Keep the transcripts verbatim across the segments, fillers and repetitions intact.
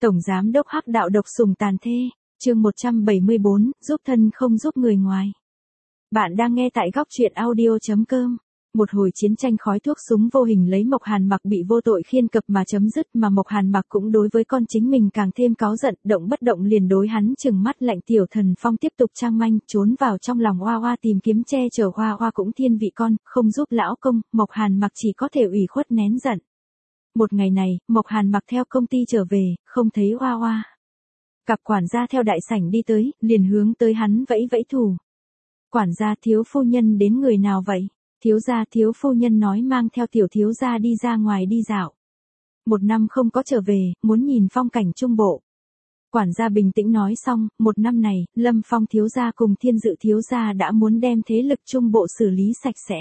Tổng Giám đốc Hắc Đạo độc sủng tàn thê, chương một trăm bảy mươi bốn, giúp thân không giúp người ngoài. Bạn đang nghe tại góc truyện audio chấm com. Một hồi chiến tranh khói thuốc súng vô hình lấy Mộc Hàn Mặc bị vô tội khiên cập mà chấm dứt, mà Mộc Hàn Mặc cũng đối với con chính mình càng thêm cáu giận, động bất động liền đối hắn trừng mắt lạnh. Tiểu Thần Phong tiếp tục trang manh, trốn vào trong lòng Hoa Hoa tìm kiếm che chở Hoa Hoa cũng thiên vị con, không giúp lão công, Mộc Hàn Mặc chỉ có thể ủy khuất nén giận. Một ngày này, Mộc Hàn Mặc theo công ty trở về, không thấy Hoa Hoa. Cặp quản gia theo đại sảnh đi tới, liền hướng tới hắn vẫy vẫy thủ. Quản gia, thiếu phu nhân đến người nào vậy? Thiếu gia, thiếu phu nhân nói mang theo tiểu thiếu gia đi ra ngoài đi dạo. Một năm không có trở về, muốn nhìn phong cảnh Trung Bộ. Quản gia bình tĩnh nói xong, một năm này, Lâm Phong thiếu gia cùng Thiên Dự thiếu gia đã muốn đem thế lực Trung Bộ xử lý sạch sẽ.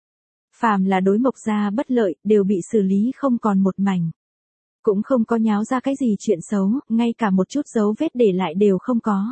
Phàm là đối Mộc gia bất lợi, đều bị xử lý không còn một mảnh. Cũng không có nháo ra cái gì chuyện xấu, ngay cả một chút dấu vết để lại đều không có.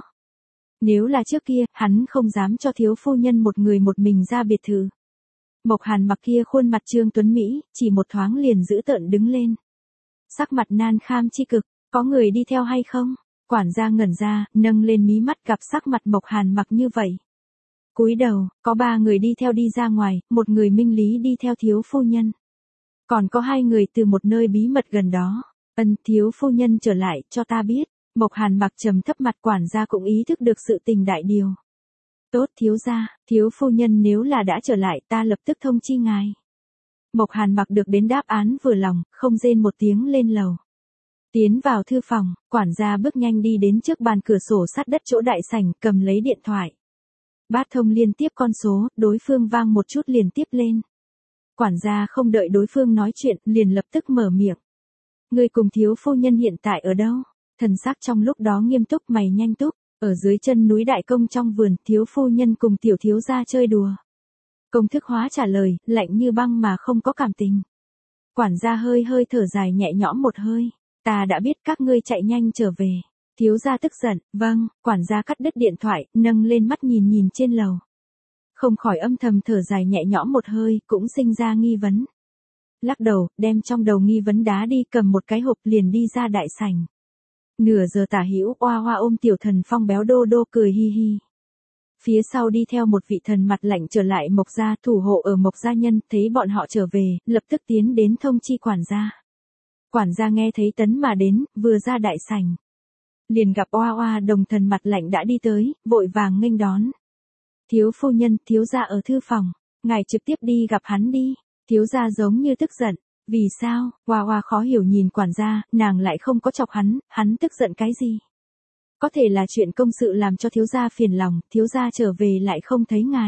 Nếu là trước kia, hắn không dám cho thiếu phu nhân một người một mình ra biệt thự. Mộc Hàn Mặc kia khuôn mặt trương tuấn Mỹ, chỉ một thoáng liền giữ tợn đứng lên. Sắc mặt nan kham chi cực, có người đi theo hay không? Quản gia ngẩn ra, nâng lên mí mắt gặp sắc mặt Mộc Hàn Mặc như vậy. Cúi đầu, có ba người đi theo đi ra ngoài, một người minh lý đi theo thiếu phu nhân. Còn có hai người từ một nơi bí mật gần đó. Ân, thiếu phu nhân trở lại, cho ta biết. Mộc Hàn Mặc trầm thấp mặt, quản gia cũng ý thức được sự tình đại điều. Tốt thiếu gia, thiếu phu nhân nếu là đã trở lại ta lập tức thông chi ngài. Mộc Hàn Mặc được đến đáp án vừa lòng, không rên một tiếng lên lầu. Tiến vào thư phòng, quản gia bước nhanh đi đến trước bàn cửa sổ sát đất chỗ đại sảnh, cầm lấy điện thoại. Bát thông liên tiếp con số, đối phương vang một chút liền tiếp lên. Quản gia không đợi đối phương nói chuyện, liền lập tức mở miệng. Người cùng thiếu phu nhân hiện tại ở đâu? Thần sắc trong lúc đó nghiêm túc, mày nhanh túc. Ở dưới chân núi Đại Công trong vườn, thiếu phu nhân cùng tiểu thiếu gia chơi đùa. Công thức hóa trả lời, lạnh như băng mà không có cảm tình. Quản gia hơi hơi thở dài nhẹ nhõm một hơi. Ta đã biết, các ngươi chạy nhanh trở về. Thiếu gia tức giận, vâng, quản gia cắt đứt điện thoại, nâng lên mắt nhìn nhìn trên lầu. Không khỏi âm thầm thở dài nhẹ nhõm một hơi, cũng sinh ra nghi vấn. Lắc đầu, đem trong đầu nghi vấn đá đi, cầm một cái hộp liền đi ra đại sảnh. Nửa giờ tả hữu, Hoa Hoa ôm Tiểu Thần Phong béo đô đô cười hi hi. Phía sau đi theo một vị thần mặt lạnh trở lại Mộc gia, thủ hộ ở Mộc gia nhân, thấy bọn họ trở về, lập tức tiến đến thông chi quản gia. Quản gia nghe thấy tấn mà đến, vừa ra đại sảnh. Liền gặp Hoa Hoa đồng thần mặt lạnh đã đi tới, vội vàng nghênh đón. Thiếu phu nhân, thiếu gia ở thư phòng, ngài trực tiếp đi gặp hắn đi. Thiếu gia giống như tức giận. Vì sao? Hoa Hoa khó hiểu nhìn quản gia, nàng lại không có chọc hắn, hắn tức giận cái gì? Có thể là chuyện công sự làm cho thiếu gia phiền lòng, thiếu gia trở về lại không thấy ngài.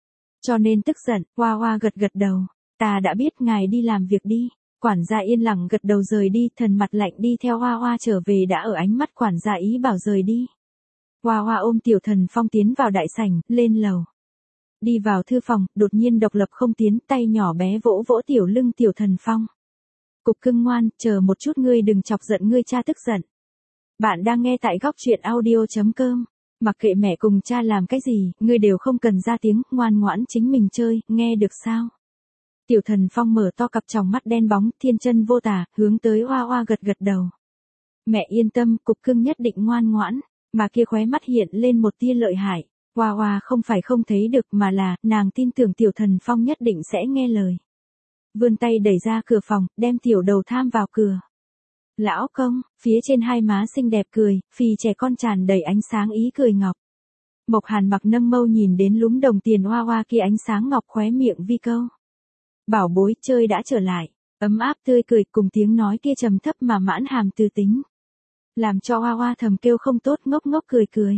Cho nên tức giận, Hoa Hoa gật gật đầu. Ta đã biết, ngài đi làm việc đi. Quản gia yên lặng gật đầu rời đi, thần mặt lạnh đi theo Hoa Hoa trở về đã ở ánh mắt quản gia ý bảo rời đi. Hoa Hoa ôm Tiểu Thần Phong tiến vào đại sảnh, lên lầu. Đi vào thư phòng, đột nhiên độc lập không tiến, tay nhỏ bé vỗ vỗ tiểu lưng Tiểu Thần Phong. Cục cưng ngoan, chờ một chút, ngươi đừng chọc giận ngươi cha tức giận. Bạn đang nghe tại góc truyện audio chấm com. Mặc kệ mẹ cùng cha làm cái gì, ngươi đều không cần ra tiếng, ngoan ngoãn chính mình chơi, nghe được sao? Tiểu Thần Phong mở to cặp tròng mắt đen bóng, thiên chân vô tả, hướng tới Hoa Hoa gật gật đầu. Mẹ yên tâm, cục cưng nhất định ngoan ngoãn, mà kia khóe mắt hiện lên một tia lợi hại. Hoa Hoa không phải không thấy được mà là, nàng tin tưởng Tiểu Thần Phong nhất định sẽ nghe lời. Vươn tay đẩy ra cửa phòng, đem tiểu đầu tham vào cửa. Lão công, phía trên hai má xinh đẹp cười, phì trẻ con tràn đầy ánh sáng ý cười ngọc. Mộc Hàn Mặc nâng mâu nhìn đến lúm đồng tiền Hoa Hoa kia ánh sáng ngọc, khóe miệng vi câu. Bảo bối, chơi đã trở lại, ấm áp tươi cười cùng tiếng nói kia trầm thấp mà mãn hàm từ tính. Làm cho Hoa Hoa thầm kêu không tốt, ngốc ngốc cười cười.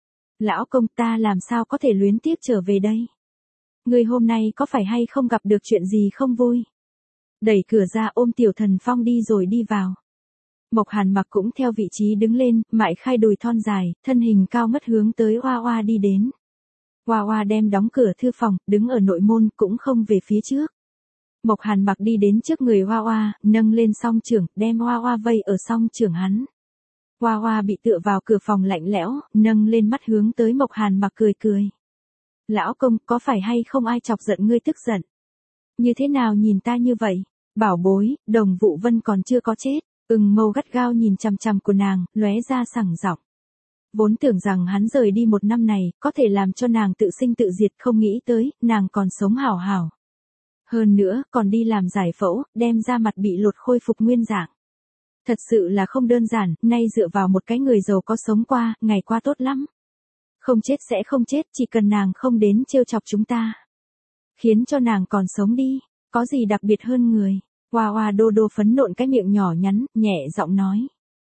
Lão công, ta làm sao có thể luyến tiếc trở về đây? Người hôm nay có phải hay không gặp được chuyện gì không vui? Đẩy cửa ra ôm Tiểu Thần Phong đi rồi đi vào. Mộc Hàn Mặc cũng theo vị trí đứng lên, mại khai đùi thon dài, thân hình cao ngất hướng tới Hoa Hoa đi đến. Hoa Hoa đem đóng cửa thư phòng, đứng ở nội môn cũng không về phía trước. Mộc Hàn Mặc đi đến trước người Hoa Hoa, nâng lên song chưởng, đem Hoa Hoa vây ở song chưởng hắn. Hoa Hoa bị tựa vào cửa phòng lạnh lẽo, nâng lên mắt hướng tới Mộc Hàn Mặc cười cười. Lão công, có phải hay không ai chọc giận ngươi tức giận? Như thế nào nhìn ta như vậy? Bảo bối, Đồng Vũ Vân còn chưa có chết. Ưng Mâu gắt gao nhìn chằm chằm của nàng, lóe ra sẳng giọng. Vốn tưởng rằng hắn rời đi một năm này, có thể làm cho nàng tự sinh tự diệt, không nghĩ tới, nàng còn sống hảo hảo. Hơn nữa, còn đi làm giải phẫu, đem ra mặt bị lột khôi phục nguyên dạng. Thật sự là không đơn giản, nay dựa vào một cái người giàu có sống qua, ngày qua tốt lắm. Không chết sẽ không chết, chỉ cần nàng không đến trêu chọc chúng ta. Khiến cho nàng còn sống đi, có gì đặc biệt hơn người. Hoa Hoa đô đô phấn nộn cái miệng nhỏ nhắn, nhẹ giọng nói.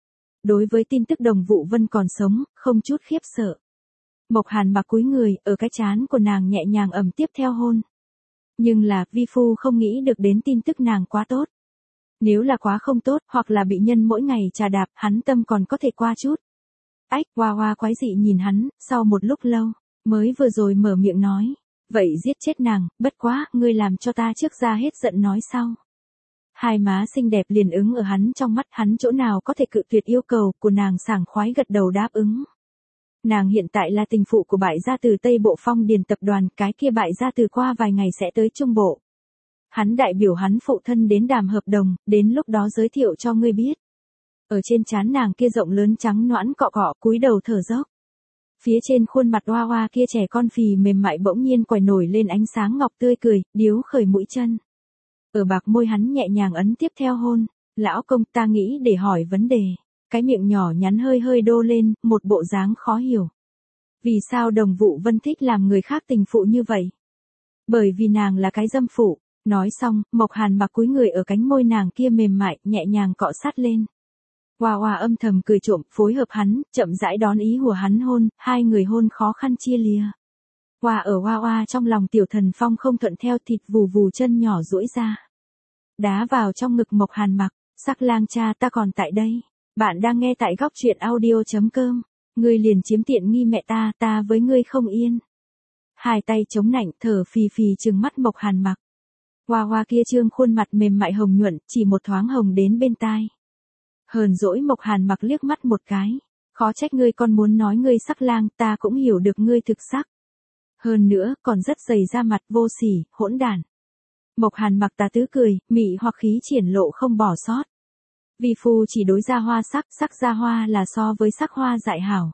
Đối với tin tức Đồng Vũ Vân còn sống, không chút khiếp sợ. Mộc Hàn mặc cúi người, ở cái trán của nàng nhẹ nhàng ẩm tiếp theo hôn. Nhưng là, vi phu không nghĩ được đến tin tức nàng quá tốt. Nếu là quá không tốt, hoặc là bị nhân mỗi ngày trà đạp, hắn tâm còn có thể qua chút. Ách, Hoa Hoa quái dị nhìn hắn, sau một lúc lâu, mới vừa rồi mở miệng nói. Vậy giết chết nàng, bất quá, ngươi làm cho ta trước ra hết giận nói sau. Hai má xinh đẹp liền ứng ở hắn trong mắt, hắn chỗ nào có thể cự tuyệt yêu cầu của nàng, sảng khoái gật đầu đáp ứng. Nàng hiện tại là tình phụ của bại gia từ Tây Bộ Phong Điền tập đoàn, cái kia bại gia từ qua vài ngày sẽ tới Trung Bộ. Hắn đại biểu hắn phụ thân đến đàm hợp đồng, đến lúc đó giới thiệu cho ngươi biết. Ở trên trán nàng kia rộng lớn trắng nõn cọ cọ, cúi đầu thở dốc. Phía trên khuôn mặt Hoa Hoa kia trẻ con phì mềm mại bỗng nhiên quay nổi lên ánh sáng ngọc tươi cười, điếu khởi mũi chân. Ở bạc môi hắn nhẹ nhàng ấn tiếp theo hôn. Lão công, ta nghĩ để hỏi vấn đề. Cái miệng nhỏ nhắn hơi hơi đô lên, một bộ dáng khó hiểu. Vì sao Đồng Vũ Vân thích làm người khác tình phụ như vậy? Bởi vì nàng là cái dâm phụ. Nói xong, Mộc Hàn mặc cúi người ở cánh môi nàng kia mềm mại, nhẹ nhàng cọ sát lên. Hoa Hoa âm thầm cười trộm, phối hợp hắn, chậm rãi đón ý của hắn hôn, hai người hôn khó khăn chia lìa. Hoa ở Hoa Hoa trong lòng Tiểu Thần Phong không thuận theo, thịt vù vù chân nhỏ duỗi ra. Đá vào trong ngực Mộc Hàn mặc, Sắc Lang cha, ta còn tại đây. Bạn đang nghe tại góc truyện audio.com. Ngươi liền chiếm tiện nghi mẹ ta, ta với ngươi không yên. Hai tay chống nạnh, thở phì phì trừng mắt Mộc Hàn mặc. Hoa Hoa kia trương khuôn mặt mềm mại hồng nhuận, chỉ một thoáng hồng đến bên tai. Hờn dỗi Mộc Hàn mặc liếc mắt một cái. Khó trách ngươi con muốn nói ngươi sắc lang, ta cũng hiểu được ngươi thực sắc. Hơn nữa, còn rất dày ra mặt, vô sỉ, hỗn đản. Mộc Hàn mặc tà tứ cười, mị hoặc khí triển lộ không bỏ sót. Vi phu chỉ đối ra hoa sắc, sắc ra hoa là so với sắc hoa dại hảo.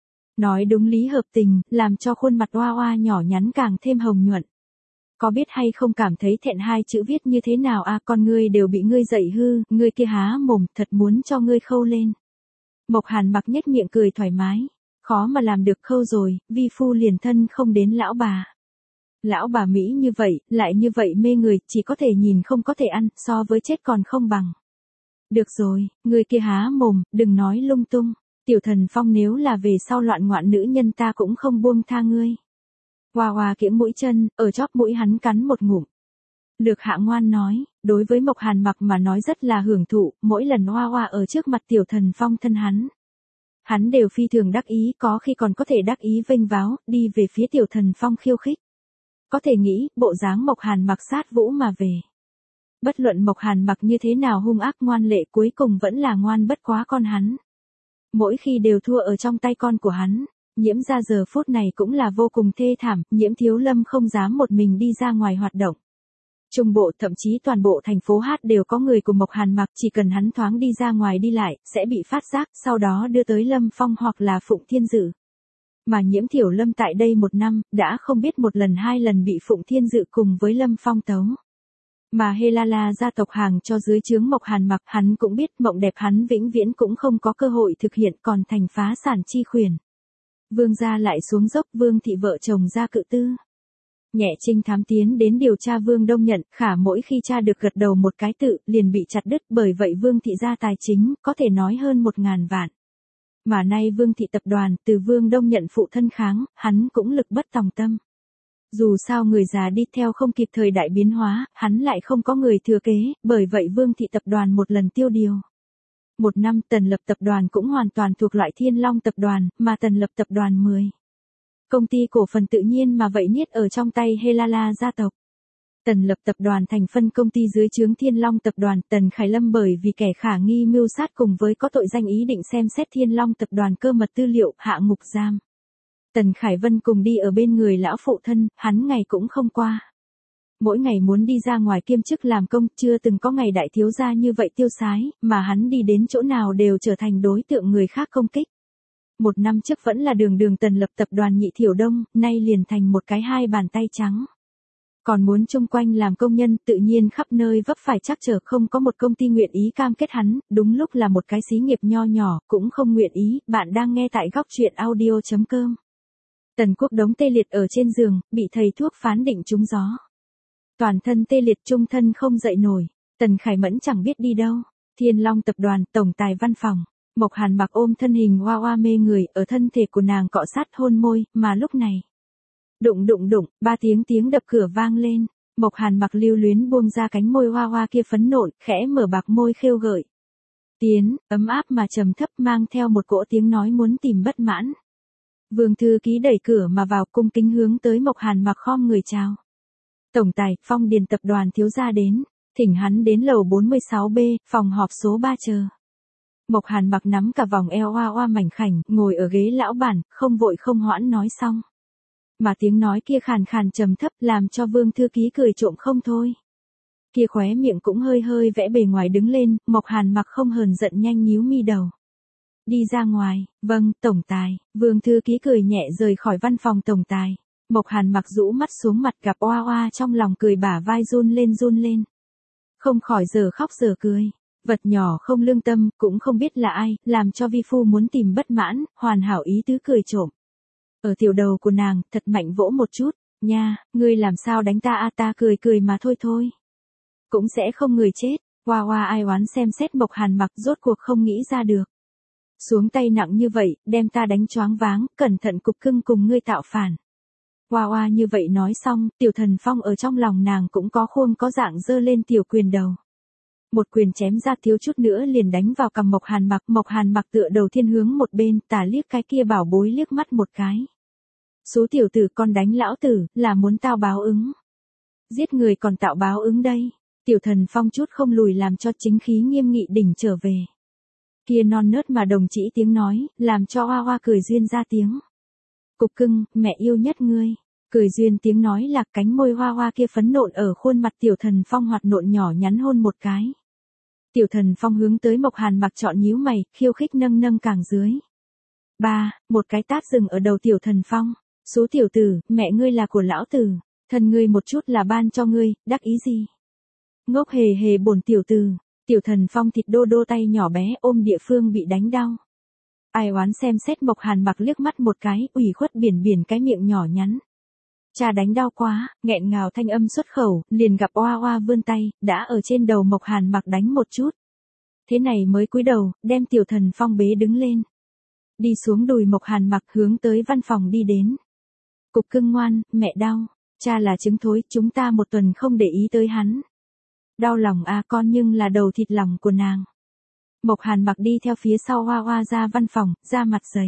Nói đúng lý hợp tình, làm cho khuôn mặt Hoa Hoa nhỏ nhắn càng thêm hồng nhuận. Có biết hay không cảm thấy thẹn hai chữ viết như thế nào à, con ngươi đều bị ngươi dạy hư, ngươi kia há mồm, thật muốn cho ngươi khâu lên. Mộc Hàn mặc nhếch miệng cười thoải mái, khó mà làm được khâu rồi, vi phu liền thân không đến lão bà. Lão bà Mỹ như vậy, lại như vậy mê người, chỉ có thể nhìn không có thể ăn, so với chết còn không bằng. Được rồi, ngươi kia há mồm, đừng nói lung tung. Tiểu Thần Phong nếu là về sau loạn ngoạn nữ nhân ta cũng không buông tha ngươi. Hoa Hoa kiễng mũi chân, ở chóp mũi hắn cắn một ngụm. Lược Hạ ngoan nói, đối với Mộc Hàn mặc mà nói rất là hưởng thụ, mỗi lần Hoa Hoa ở trước mặt Tiểu Thần Phong thân hắn. Hắn đều phi thường đắc ý, có khi còn có thể đắc ý vênh váo, đi về phía Tiểu Thần Phong khiêu khích. Có thể nghĩ, bộ dáng Mộc Hàn mặc sát vũ mà về. Bất luận Mộc Hàn mặc như thế nào hung ác ngoan lệ, cuối cùng vẫn là ngoan bất quá con hắn. Mỗi khi đều thua ở trong tay con của hắn. Nhiễm ra giờ phút này cũng là vô cùng thê thảm, Nhiễm Thiếu Lâm không dám một mình đi ra ngoài hoạt động. Trung bộ thậm chí toàn bộ thành phố Hát đều có người của Mộc Hàn mặc, chỉ cần hắn thoáng đi ra ngoài đi lại, sẽ bị phát giác, sau đó đưa tới Lâm Phong hoặc là Phụng Thiên Dự. Mà Nhiễm Thiểu Lâm tại đây một năm, đã không biết một lần hai lần bị Phụng Thiên Dự cùng với Lâm Phong tấu. Mà Helala gia tộc hàng cho dưới trướng Mộc Hàn mặc, hắn cũng biết mộng đẹp hắn vĩnh viễn cũng không có cơ hội thực hiện, còn thành phá sản chi khuyển. Vương gia lại xuống dốc, Vương thị vợ chồng ra cự tư. Nhẹ trinh thám tiến đến điều tra Vương Đông Nhận, khả mỗi khi cha được gật đầu một cái tự, liền bị chặt đứt, bởi vậy Vương thị gia tài chính, có thể nói hơn một ngàn vạn. Mà nay Vương thị tập đoàn, từ Vương Đông Nhận phụ thân kháng, hắn cũng lực bất tòng tâm. Dù sao người già đi theo không kịp thời đại biến hóa, hắn lại không có người thừa kế, bởi vậy Vương thị tập đoàn một lần tiêu điều. Một năm Tần Lập tập đoàn cũng hoàn toàn thuộc loại Thiên Long tập đoàn, mà Tần Lập tập đoàn mười. Công ty cổ phần tự nhiên mà vậy niết ở trong tay Helala gia tộc. Tần Lập tập đoàn thành phân công ty dưới trướng Thiên Long tập đoàn, Tần Khải Lâm bởi vì kẻ khả nghi mưu sát cùng với có tội danh ý định xem xét Thiên Long tập đoàn cơ mật tư liệu, hạ ngục giam. Tần Khải Vân cùng đi ở bên người lão phụ thân, hắn ngày cũng không qua. Mỗi ngày muốn đi ra ngoài kiêm chức làm công, chưa từng có ngày đại thiếu gia như vậy tiêu sái, mà hắn đi đến chỗ nào đều trở thành đối tượng người khác công kích. Một năm trước vẫn là đường đường tần lập tập đoàn Nhị Thiểu Đông, nay liền thành một cái hai bàn tay trắng. Còn muốn chung quanh làm công nhân, tự nhiên khắp nơi vấp phải trắc trở, không có một công ty nguyện ý cam kết hắn, đúng lúc là một cái xí nghiệp nho nhỏ, cũng không nguyện ý. Bạn đang nghe tại góc truyện audio chấm com. Tần Quốc Đống tê liệt ở trên giường, bị thầy thuốc phán định trúng gió. Toàn thân tê liệt, trung thân không dậy nổi. Tần Khải Mẫn chẳng biết đi đâu. Thiên Long tập đoàn, tổng tài văn phòng. Mộc Hàn Mặc ôm thân hình hoa hoa mê người, ở thân thể của nàng cọ sát hôn môi, mà lúc này. Đụng đụng đụng, ba tiếng tiếng đập cửa vang lên. Mộc Hàn Mặc lưu luyến buông ra cánh môi hoa hoa kia phấn nộn, khẽ mở bạc môi khêu gợi. Tiến, ấm áp mà trầm thấp, mang theo một cỗ tiếng nói muốn tìm bất mãn. Vương thư ký đẩy cửa mà vào, cung kính hướng tới Mộc Hàn Mặc khom người chào. Tổng tài, Phong Điền tập đoàn thiếu gia đến, thỉnh hắn đến lầu bốn mươi sáu B, phòng họp số ba chờ. Mộc Hàn Mặc nắm cả vòng eo oa oa mảnh khảnh, ngồi ở ghế lão bản, không vội không hoãn nói xong. Mà tiếng nói kia khàn khàn trầm thấp, làm cho Vương thư ký cười trộm không thôi. Kia khóe miệng cũng hơi hơi vẽ bề ngoài đứng lên, Mộc Hàn Mặc không hờn giận nhanh nhíu mi đầu. Đi ra ngoài, vâng, tổng tài. Vương thư ký cười nhẹ rời khỏi văn phòng tổng tài. Mộc Hàn Mặc rũ mắt xuống mặt, gặp oa oa trong lòng cười bả vai run lên run lên. Không khỏi giờ khóc giờ cười. Vật nhỏ không lương tâm, cũng không biết là ai, làm cho vi phu muốn tìm bất mãn, hoàn hảo ý tứ cười trộm. Ở tiểu đầu của nàng, thật mạnh vỗ một chút, nha, ngươi làm sao đánh ta a, ta cười cười mà thôi thôi. Cũng sẽ không người chết. Hoa hoa ai oán xem xét Mộc Hàn Mặc, rốt cuộc không nghĩ ra được. Xuống tay nặng như vậy, đem ta đánh choáng váng, cẩn thận cục cưng cùng ngươi tạo phản. Hoa hoa như vậy nói xong, Tiểu Thần Phong ở trong lòng nàng cũng có khuôn có dạng giơ lên tiểu quyền đầu. Một quyền chém ra, thiếu chút nữa liền đánh vào cằm Mộc Hàn Mặc. Mộc Hàn Mặc tựa đầu thiên hướng một bên, tà liếc cái kia bảo bối liếc mắt một cái. Số tiểu tử, con đánh lão tử, là muốn tao báo ứng. Giết người còn tạo báo ứng đây. Tiểu Thần Phong chút không lùi, làm cho chính khí nghiêm nghị đỉnh trở về. Kia non nớt mà đồng chỉ tiếng nói, làm cho hoa hoa cười duyên ra tiếng. Cục cưng, mẹ yêu nhất ngươi. Cười duyên tiếng nói lạc, cánh môi hoa hoa kia phấn nộn ở khuôn mặt Tiểu Thần Phong hoạt nộn nhỏ nhắn hôn một cái. Tiểu Thần Phong hướng tới Mộc Hàn Mặc chọn nhíu mày, khiêu khích nâng nâng càng dưới. Ba, một cái tát dừng ở đầu Tiểu Thần Phong. Số tiểu tử, mẹ ngươi là của lão tử, thân ngươi một chút là ban cho ngươi, đắc ý gì? Ngốc hề hề bổn tiểu tử. Tiểu Thần Phong thịt đô đô tay nhỏ bé ôm địa phương bị đánh đau. Ai oán xem xét Mộc Hàn Mặc liếc mắt một cái, ủy khuất biển biển cái miệng nhỏ nhắn. Cha đánh đau quá, nghẹn ngào thanh âm xuất khẩu, liền gặp oa oa vươn tay, đã ở trên đầu Mộc Hàn Mặc đánh một chút. Thế này mới cúi đầu, đem Tiểu Thần Phong bế đứng lên. Đi xuống đùi Mộc Hàn Mặc hướng tới văn phòng đi đến. Cục cưng ngoan, mẹ đau, cha là trứng thối, chúng ta một tuần không để ý tới hắn. Đau lòng à con, nhưng là đầu thịt lòng của nàng. Mộc Hàn Mặc đi theo phía sau hoa hoa ra văn phòng, ra mặt dày.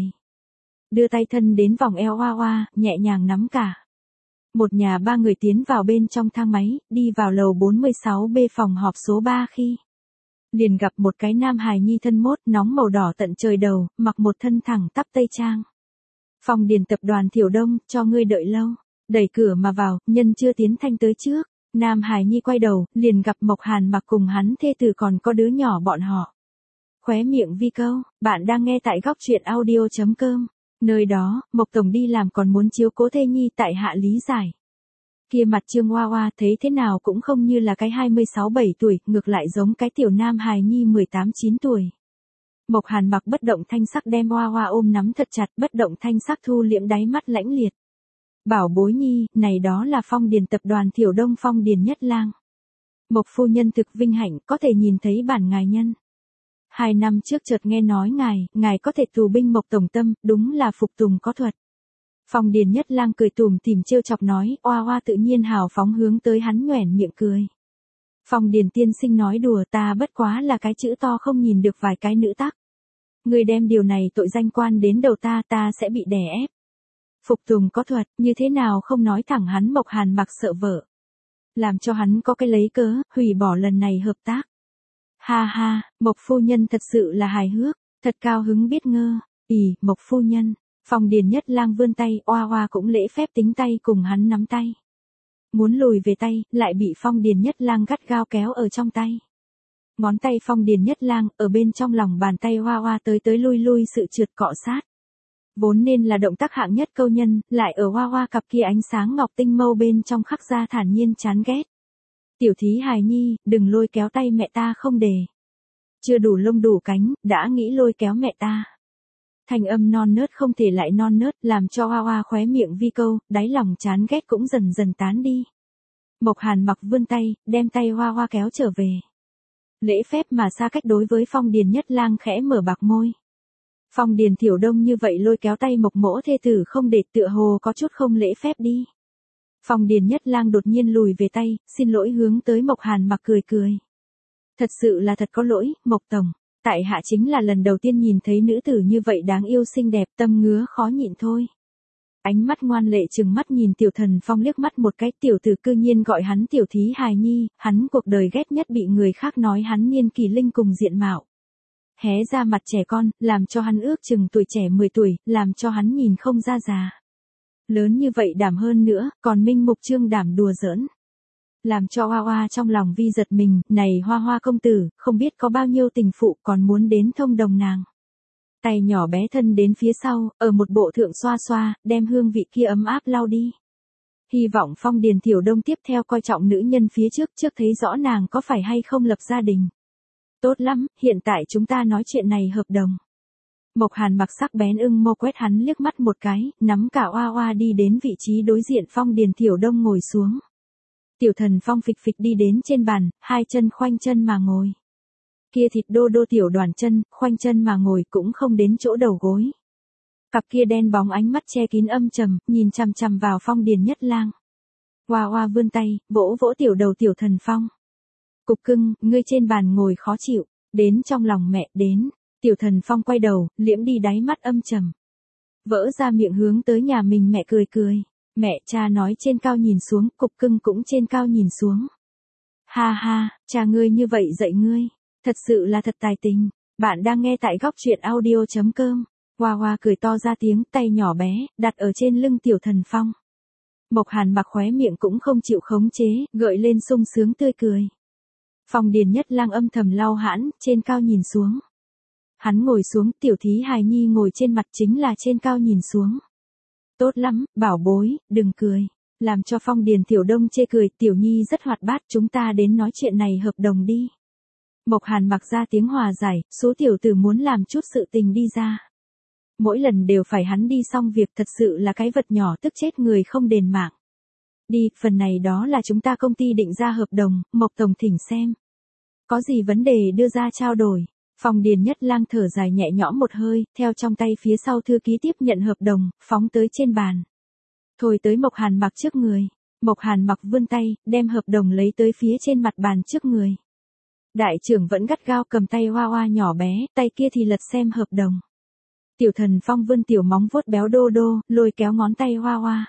Đưa tay thân đến vòng eo hoa hoa, nhẹ nhàng nắm cả. Một nhà ba người tiến vào bên trong thang máy, đi vào lầu bốn mươi sáu B phòng họp số ba khi. Liền gặp một cái nam hài nhi thân mốt, nóng màu đỏ tận trời đầu, mặc một thân thẳng tắp tây trang. Phong Điền tập đoàn Thiểu Đông, cho ngươi đợi lâu. Đẩy cửa mà vào, nhân chưa tiến thanh tới trước. Nam hài nhi quay đầu, liền gặp Mộc Hàn Mặc cùng hắn thê tử còn có đứa nhỏ bọn họ. Khóe miệng vi câu, bạn đang nghe tại góc truyện audio chấm com. Nơi đó, Mộc Tổng đi làm còn muốn chiếu cố thê nhi, tại hạ lý giải. Kia mặt Trương Hoa Hoa thấy thế nào cũng không như là cái hai mươi sáu bảy tuổi, ngược lại giống cái tiểu nam hài nhi mười tám chín tuổi. Mộc Hàn Mặc bất động thanh sắc đem Hoa Hoa ôm nắm thật chặt, bất động thanh sắc thu liễm đáy mắt lãnh liệt. Bảo bối nhi, này đó là Phong Điền tập đoàn Thiểu Đông Phong Điền Nhất Lang. Mộc phu nhân thực vinh hạnh có thể nhìn thấy bản ngài nhân. Hai năm trước chợt nghe nói ngài, ngài có thể tù binh Mộc tổng tâm, đúng là phục tùng có thuật. Phong Điền Nhất Lang cười tủm tỉm trêu chọc nói, oa oa tự nhiên hào phóng hướng tới hắn nhoẻn miệng cười. Phong Điền tiên sinh nói đùa, ta bất quá là cái chữ to không nhìn được vài cái nữ tắc. Người đem điều này tội danh quan đến đầu ta, ta sẽ bị đè ép. Phục tùng có thuật, như thế nào không nói thẳng hắn. Mộc Hàn Mặc sợ vợ. Làm cho hắn có cái lấy cớ, hủy bỏ lần này hợp tác. Ha ha, Mộc phu nhân thật sự là hài hước, thật cao hứng biết ngơ. Ỉ, Mộc phu nhân. Phong Điền Nhất Lang vươn tay, oa oa cũng lễ phép tính tay cùng hắn nắm tay. Muốn lùi về tay, lại bị Phong Điền Nhất Lang gắt gao kéo ở trong tay. Ngón tay Phong Điền Nhất Lang, ở bên trong lòng bàn tay Hoa Hoa tới tới lui lui sự trượt cọ sát. Vốn nên là động tác hạng nhất câu nhân, lại ở Hoa Hoa cặp kia ánh sáng ngọc tinh mâu bên trong khắc ra thản nhiên chán ghét. Tiểu thí hài nhi, đừng lôi kéo tay mẹ ta không để. Chưa đủ lông đủ cánh, đã nghĩ lôi kéo mẹ ta. Thanh âm non nớt không thể lại non nớt, làm cho Hoa Hoa khóe miệng vi câu, đáy lòng chán ghét cũng dần dần tán đi. Mộc Hàn Mặc vươn tay, đem tay Hoa Hoa kéo trở về. Lễ phép mà xa cách đối với Phong Điền Nhất Lang khẽ mở bạc môi. Phong Điền Thiểu Đông như vậy lôi kéo tay Mộc Mỗ thê tử không để, tựa hồ có chút không lễ phép đi. Phong Điền Nhất Lang đột nhiên lùi về tay, xin lỗi hướng tới Mộc Hàn Mặc cười cười. Thật sự là thật có lỗi, Mộc Tổng. Tại hạ chính là lần đầu tiên nhìn thấy nữ tử như vậy đáng yêu xinh đẹp, tâm ngứa khó nhịn thôi. Ánh mắt ngoan lệ trừng mắt nhìn Tiểu Thần Phong liếc mắt một cái, tiểu tử cư nhiên gọi hắn tiểu thí hài nhi, hắn cuộc đời ghét nhất bị người khác nói hắn niên kỳ linh cùng diện mạo. Hé ra mặt trẻ con, làm cho hắn ước chừng tuổi trẻ mười tuổi, làm cho hắn nhìn không ra già. Lớn như vậy đảm hơn nữa, còn minh mục trương đảm đùa giỡn. Làm cho Hoa Hoa trong lòng vi giật mình, này Hoa Hoa công tử, không biết có bao nhiêu tình phụ còn muốn đến thông đồng nàng. Tay nhỏ bé thân đến phía sau, ở một bộ thượng xoa xoa, đem hương vị kia ấm áp lau đi. Hy vọng Phong Điền Thiểu Đông tiếp theo coi trọng nữ nhân phía trước, trước thấy rõ nàng có phải hay không lập gia đình. Tốt lắm, hiện tại chúng ta nói chuyện này hợp đồng. Mộc Hàn Mặc sắc bén ưng mô quét hắn liếc mắt một cái, nắm cả Hoa Hoa đi đến vị trí đối diện Phong Điền Thiểu Đông ngồi xuống. Tiểu Thần Phong phịch phịch đi đến trên bàn, hai chân khoanh chân mà ngồi. Kia thịt đô đô tiểu đoàn chân, khoanh chân mà ngồi cũng không đến chỗ đầu gối. Cặp kia đen bóng ánh mắt che kín âm trầm, nhìn chằm chằm vào Phong Điền Nhất Lang. Hoa Hoa vươn tay, vỗ vỗ tiểu đầu Tiểu Thần Phong. Cục cưng, ngươi trên bàn ngồi khó chịu, đến trong lòng mẹ, đến. Tiểu Thần Phong quay đầu, liễm đi đáy mắt âm trầm. Vỡ ra miệng hướng tới nhà mình mẹ cười cười. Mẹ, cha nói trên cao nhìn xuống, cục cưng cũng trên cao nhìn xuống. Ha ha, cha ngươi như vậy dạy ngươi, thật sự là thật tài tình. Bạn đang nghe tại góc truyện audio chấm com. Hoa Hoa cười to ra tiếng, tay nhỏ bé, đặt ở trên lưng Tiểu Thần Phong. Mộc Hàn Mặc khóe miệng cũng không chịu khống chế, gợi lên sung sướng tươi cười. Phong Điền Nhất Lang âm thầm lau hãn, trên cao nhìn xuống. Hắn ngồi xuống, tiểu thí hài nhi ngồi trên mặt chính là trên cao nhìn xuống. Tốt lắm, bảo bối, đừng cười. Làm cho Phong Điền Thiểu Đông chê cười, tiểu nhi rất hoạt bát, chúng ta đến nói chuyện này hợp đồng đi. Mộc Hàn Mặc ra tiếng hòa giải, số tiểu tử muốn làm chút sự tình đi ra. Mỗi lần đều phải hắn đi xong việc, thật sự là cái vật nhỏ tức chết người không đền mạng. Đi, phần này đó là chúng ta công ty định ra hợp đồng, Mộc Tổng thỉnh xem. Có gì vấn đề đưa ra trao đổi. Phong Điền Nhất Lang thở dài nhẹ nhõm một hơi, theo trong tay phía sau thư ký tiếp nhận hợp đồng, phóng tới trên bàn. Thôi tới Mộc Hàn Mặc trước người. Mộc Hàn Mặc vươn tay, đem hợp đồng lấy tới phía trên mặt bàn trước người. Đại trưởng vẫn gắt gao cầm tay Hoa Hoa nhỏ bé, tay kia thì lật xem hợp đồng. Tiểu Thần Phong vươn tiểu móng vuốt béo đô đô, lôi kéo ngón tay Hoa Hoa.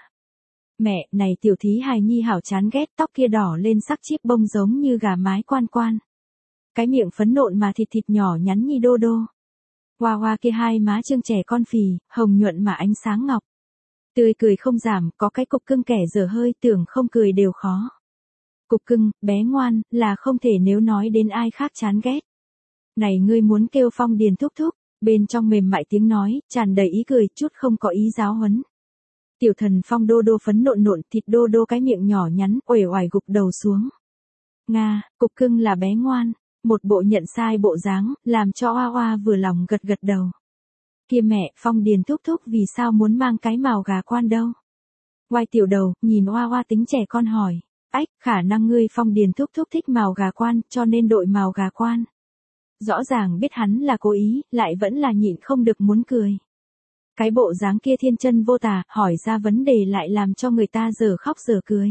Mẹ, này tiểu thí hài nhi hảo chán ghét, tóc kia đỏ lên sắc chíp bông giống như gà mái quan quan. Cái miệng phấn nộn mà thịt thịt nhỏ nhắn nhi đô đô. Hoa Hoa kia hai má trương trẻ con phì, hồng nhuận mà ánh sáng ngọc. Tươi cười không giảm, có cái cục cưng kẻ dở hơi, tưởng không cười đều khó. Cục cưng, bé ngoan, là không thể nếu nói đến ai khác chán ghét. Này ngươi muốn kêu Phong Điền thúc thúc, bên trong mềm mại tiếng nói, tràn đầy ý cười, chút không có ý giáo huấn. Tiểu Thần Phong đô đô phấn nộn nộn, thịt đô đô cái miệng nhỏ nhắn, uể oải gục đầu xuống. Nga, cục cưng là bé ngoan. Một bộ nhận sai bộ dáng, làm cho Hoa Hoa vừa lòng gật gật đầu. Kia mẹ, Phong Điền thúc thúc vì sao muốn mang cái mào gà quan đâu? Quay tiểu đầu, nhìn Hoa Hoa tính trẻ con hỏi. Ách, khả năng ngươi Phong Điền thúc thúc thích mào gà quan, cho nên đội mào gà quan. Rõ ràng biết hắn là cố ý, lại vẫn là nhịn không được muốn cười. Cái bộ dáng kia thiên chân vô tà, hỏi ra vấn đề lại làm cho người ta dở khóc dở cười.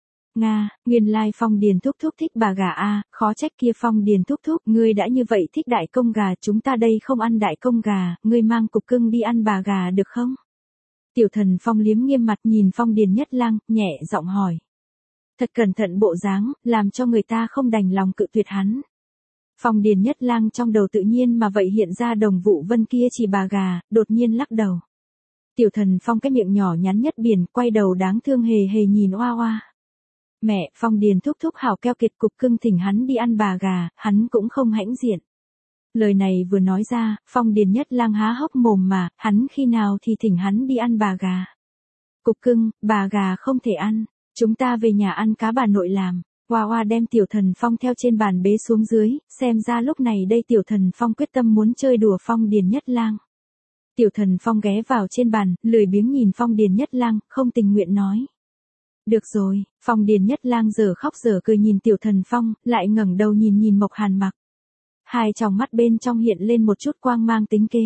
Nga, nguyên lai Phong Điền thúc thúc thích bà gà a, khó trách kia Phong Điền thúc thúc, ngươi đã như vậy thích đại công gà, chúng ta đây không ăn đại công gà, ngươi mang cục cưng đi ăn bà gà được không? Tiểu Thần Phong liếm nghiêm mặt nhìn Phong Điền Nhất Lang, nhẹ giọng hỏi. Thật cẩn thận bộ dáng, làm cho người ta không đành lòng cự tuyệt hắn. Phong Điền Nhất Lang trong đầu tự nhiên mà vậy hiện ra Đồng Vũ Vân kia chỉ bà gà, đột nhiên lắc đầu. Tiểu Thần Phong cái miệng nhỏ nhắn nhất biển, quay đầu đáng thương hề hề nhìn Hoa Hoa. Mẹ, Phong Điền thúc thúc hảo keo kiệt, cục cưng thỉnh hắn đi ăn bà gà, hắn cũng không hãnh diện. Lời này vừa nói ra, Phong Điền Nhất Lang há hốc mồm mà, hắn khi nào thì thỉnh hắn đi ăn bà gà. Cục cưng, bà gà không thể ăn, chúng ta về nhà ăn cá bà nội làm. Hoa Hoa đem Tiểu Thần Phong theo trên bàn bế xuống dưới, xem ra lúc này đây Tiểu Thần Phong quyết tâm muốn chơi đùa Phong Điền Nhất Lang. Tiểu Thần Phong ghé vào trên bàn, lười biếng nhìn Phong Điền Nhất Lang, không tình nguyện nói. Được rồi, Phong Điền Nhất Lang giờ khóc giờ cười nhìn Tiểu Thần Phong, lại ngẩng đầu nhìn nhìn Mộc Hàn Mặc. Hai tròng mắt bên trong hiện lên một chút quang mang tính kế.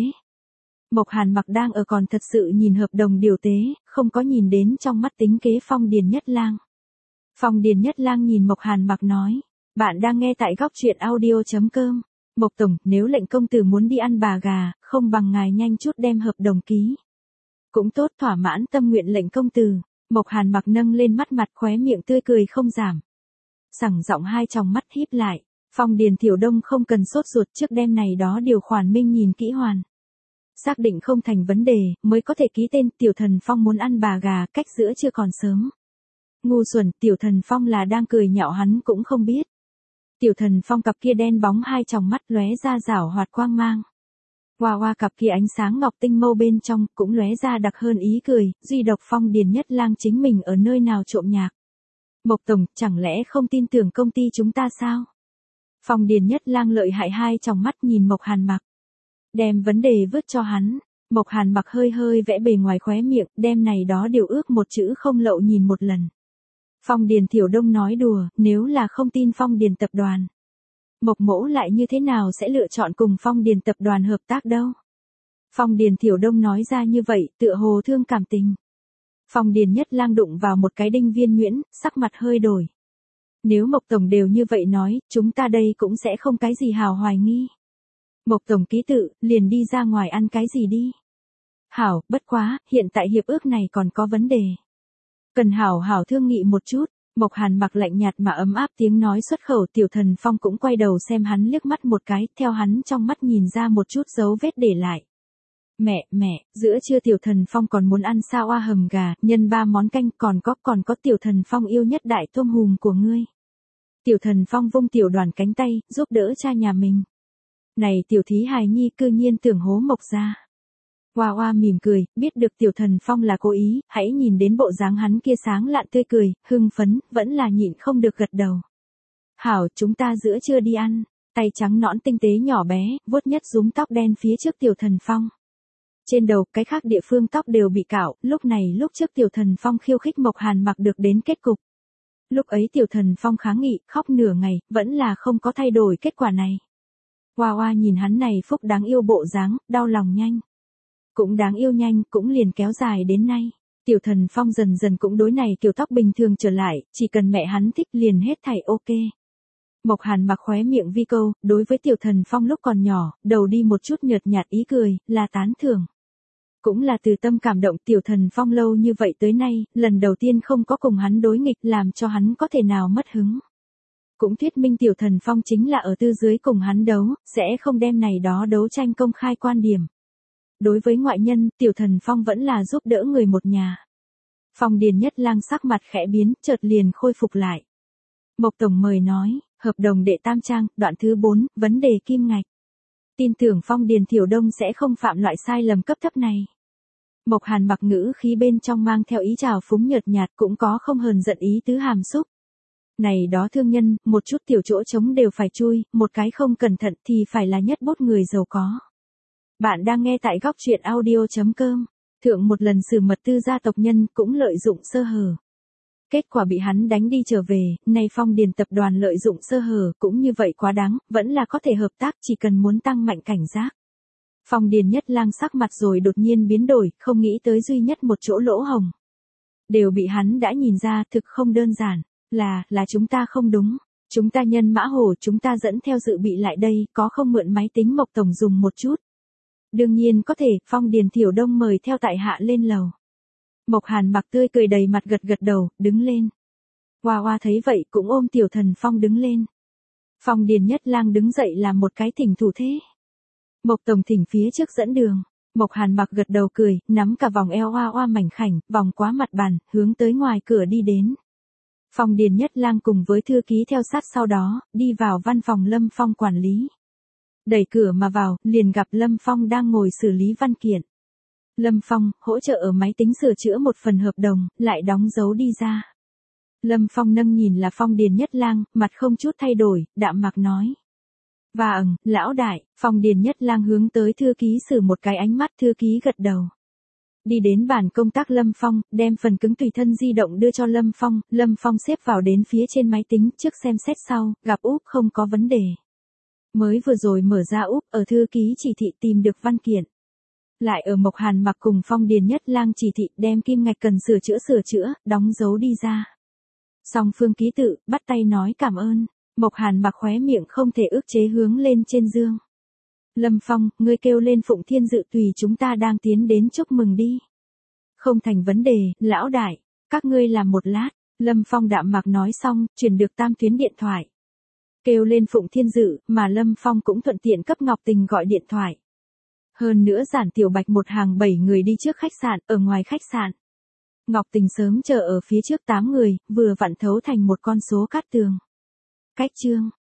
Mộc Hàn Mặc đang ở còn thật sự nhìn hợp đồng điều tế, không có nhìn đến trong mắt tính kế Phong Điền Nhất Lang. Phong Điền Nhất Lang nhìn Mộc Hàn Mặc nói, bạn đang nghe tại góc truyện audio chấm com. Mộc tổng, nếu lệnh công tử muốn đi ăn bà gà, không bằng ngài nhanh chút đem hợp đồng ký. Cũng tốt, thỏa mãn tâm nguyện lệnh công tử. Mộc Hàn Mặc nâng lên mắt mặt, khóe miệng tươi cười không giảm. Sẳng giọng hai tròng mắt híp lại, Phong Điền Thiểu Đông không cần sốt ruột, trước đêm này đó điều khoản minh nhìn kỹ hoàn. Xác định không thành vấn đề, mới có thể ký tên. Tiểu Thần Phong muốn ăn bà gà, cách giữa chưa còn sớm. Ngu xuẩn, Tiểu Thần Phong là đang cười nhạo hắn cũng không biết. Tiểu Thần Phong cặp kia đen bóng hai tròng mắt lóe ra rảo hoạt quang mang. Hoa Hoa cặp kia ánh sáng ngọc tinh mâu bên trong cũng lóe ra đặc hơn ý cười, duy độc Phong Điền Nhất Lang chính mình ở nơi nào trộm nhạc. Mộc tổng, chẳng lẽ không tin tưởng công ty chúng ta sao? Phong Điền Nhất Lang lợi hại hai tròng mắt nhìn Mộc Hàn Mặc. Đem vấn đề vứt cho hắn, Mộc Hàn Mặc hơi hơi vẽ bề ngoài khóe miệng, đem này đó điều ước một chữ không lậu nhìn một lần. Phong Điền Thiểu Đông nói đùa, nếu là không tin Phong Điền tập đoàn. Mộc mỗ lại như thế nào sẽ lựa chọn cùng Phong Điền tập đoàn hợp tác đâu? Phong Điền Thiểu Đông nói ra như vậy, tựa hồ thương cảm tình. Phong Điền Nhất Lang đụng vào một cái đinh viên nhuyễn, sắc mặt hơi đổi. Nếu Mộc tổng đều như vậy nói, chúng ta đây cũng sẽ không cái gì hào hoài nghi. Mộc tổng ký tự, liền đi ra ngoài ăn cái gì đi. Hảo, bất quá, hiện tại hiệp ước này còn có vấn đề. Cần hảo hảo thương nghị một chút. Mộc Hàn Mặc lạnh nhạt mà ấm áp tiếng nói xuất khẩu. Tiểu Thần Phong cũng quay đầu xem hắn liếc mắt một cái, theo hắn trong mắt nhìn ra một chút dấu vết để lại. Mẹ, mẹ, giữa trưa Tiểu Thần Phong còn muốn ăn sao oa hầm gà, nhân ba món canh, còn có, còn có Tiểu Thần Phong yêu nhất đại tôm hùm của ngươi. Tiểu Thần Phong vung Tiểu Đoàn cánh tay, giúp đỡ cha nhà mình. Này Tiểu Thí hài nhi cư nhiên tưởng hố Mộc ra. Hoa Hoa mỉm cười, biết được Tiểu Thần Phong là cố ý, hãy nhìn đến bộ dáng hắn kia sáng lạn tươi cười, hưng phấn, vẫn là nhịn không được gật đầu. Hảo, chúng ta giữa trưa đi ăn. Tay trắng nõn tinh tế nhỏ bé, vuốt nhất rúm tóc đen phía trước Tiểu Thần Phong. Trên đầu, cái khác địa phương tóc đều bị cạo, lúc này lúc trước Tiểu Thần Phong khiêu khích Mộc Hàn Mặc được đến kết cục. Lúc ấy Tiểu Thần Phong kháng nghị, khóc nửa ngày, vẫn là không có thay đổi kết quả này. Hoa Hoa nhìn hắn này phúc đáng yêu bộ dáng, đau lòng nhanh. Cũng đáng yêu nhanh, cũng liền kéo dài đến nay. Tiểu Thần Phong dần dần cũng đối này kiểu tóc bình thường trở lại, chỉ cần mẹ hắn thích liền hết thảy ok. Mộc Hàn Mặc khóe miệng vi câu, đối với Tiểu Thần Phong lúc còn nhỏ, đầu đi một chút nhợt nhạt ý cười, là tán thưởng. Cũng là từ tâm cảm động. Tiểu Thần Phong lâu như vậy tới nay, lần đầu tiên không có cùng hắn đối nghịch, làm cho hắn có thể nào mất hứng. Cũng thuyết minh Tiểu Thần Phong chính là ở tư dưới cùng hắn đấu, sẽ không đem này đó đấu tranh công khai quan điểm. Đối với ngoại nhân, Tiểu Thần Phong vẫn là giúp đỡ người một nhà. Phong Điền Nhất Lang sắc mặt khẽ biến, chợt liền khôi phục lại. Mộc tổng mời nói, hợp đồng đệ tam trang, đoạn thứ bốn, vấn đề kim ngạch. Tin tưởng Phong Điền Thiểu Đông sẽ không phạm loại sai lầm cấp thấp này. Mộc Hàn Mặc ngữ khí bên trong mang theo ý trào phúng nhợt nhạt, cũng có không hờn giận ý tứ hàm xúc. Này đó thương nhân, một chút tiểu chỗ trống đều phải chui, một cái không cẩn thận thì phải là nhất bút người giàu có. Bạn đang nghe tại góc truyện audio chấm com. Thượng một lần xử mật tư gia tộc nhân cũng lợi dụng sơ hở. Kết quả bị hắn đánh đi trở về, nay Phong Điền tập đoàn lợi dụng sơ hở cũng như vậy quá đáng, vẫn là có thể hợp tác, chỉ cần muốn tăng mạnh cảnh giác. Phong Điền Nhất Lang sắc mặt rồi đột nhiên biến đổi, không nghĩ tới duy nhất một chỗ lỗ hồng. Đều bị hắn đã nhìn ra, thực không đơn giản, là, là chúng ta không đúng. Chúng ta nhân mã hổ, chúng ta dẫn theo dự bị lại đây, có không mượn máy tính Mộc tổng dùng một chút. Đương nhiên có thể, Phong Điền Thiểu Đông mời theo tại hạ lên lầu. Mộc Hàn Mặc tươi cười đầy mặt gật gật đầu, đứng lên. Hoa Hoa thấy vậy cũng ôm Tiểu Thần Phong đứng lên. Phong Điền Nhất Lang đứng dậy làm một cái thỉnh thủ thế. Mộc tổng thỉnh phía trước dẫn đường. Mộc Hàn Mặc gật đầu cười, nắm cả vòng eo Hoa Hoa mảnh khảnh, vòng quá mặt bàn, hướng tới ngoài cửa đi đến. Phong Điền Nhất Lang cùng với thư ký theo sát sau đó, đi vào văn phòng Lâm Phong quản lý. Đẩy cửa mà vào, liền gặp Lâm Phong đang ngồi xử lý văn kiện. Lâm Phong, hỗ trợ ở máy tính sửa chữa một phần hợp đồng, lại đóng dấu đi ra. Lâm Phong nâng nhìn là Phong Điền Nhất Lang, mặt không chút thay đổi, đạm mạc nói. Và ầng, lão đại, Phong Điền Nhất Lang hướng tới thư ký sử một cái ánh mắt, thư ký gật đầu. Đi đến bàn công tác Lâm Phong, đem phần cứng tùy thân di động đưa cho Lâm Phong, Lâm Phong xếp vào đến phía trên máy tính trước xem xét sau, gặp úp không có vấn đề. Mới vừa rồi mở ra úp, ở thư ký chỉ thị tìm được văn kiện. Lại ở Mộc Hàn Mặc cùng Phong Điền Nhất Lang chỉ thị đem kim ngạch cần sửa chữa sửa chữa, đóng dấu đi ra. Song phương ký tự, bắt tay nói cảm ơn, Mộc Hàn Mặc khóe miệng không thể ức chế hướng lên trên dương. Lâm Phong, ngươi kêu lên Phụng Thiên Dự tùy chúng ta đang tiến đến chúc mừng đi. Không thành vấn đề, lão đại, các ngươi làm một lát, Lâm Phong đạm mạc nói xong, truyền được tam tuyến điện thoại. Kêu lên Phụng Thiên Dự, mà Lâm Phong cũng thuận tiện cấp Ngọc Tình gọi điện thoại. Hơn nữa Giản Tiểu Bạch một hàng bảy người đi trước khách sạn, ở ngoài khách sạn. Ngọc Tình sớm chờ ở phía trước tám người, vừa vặn thấu thành một con số cát tường. Cách chương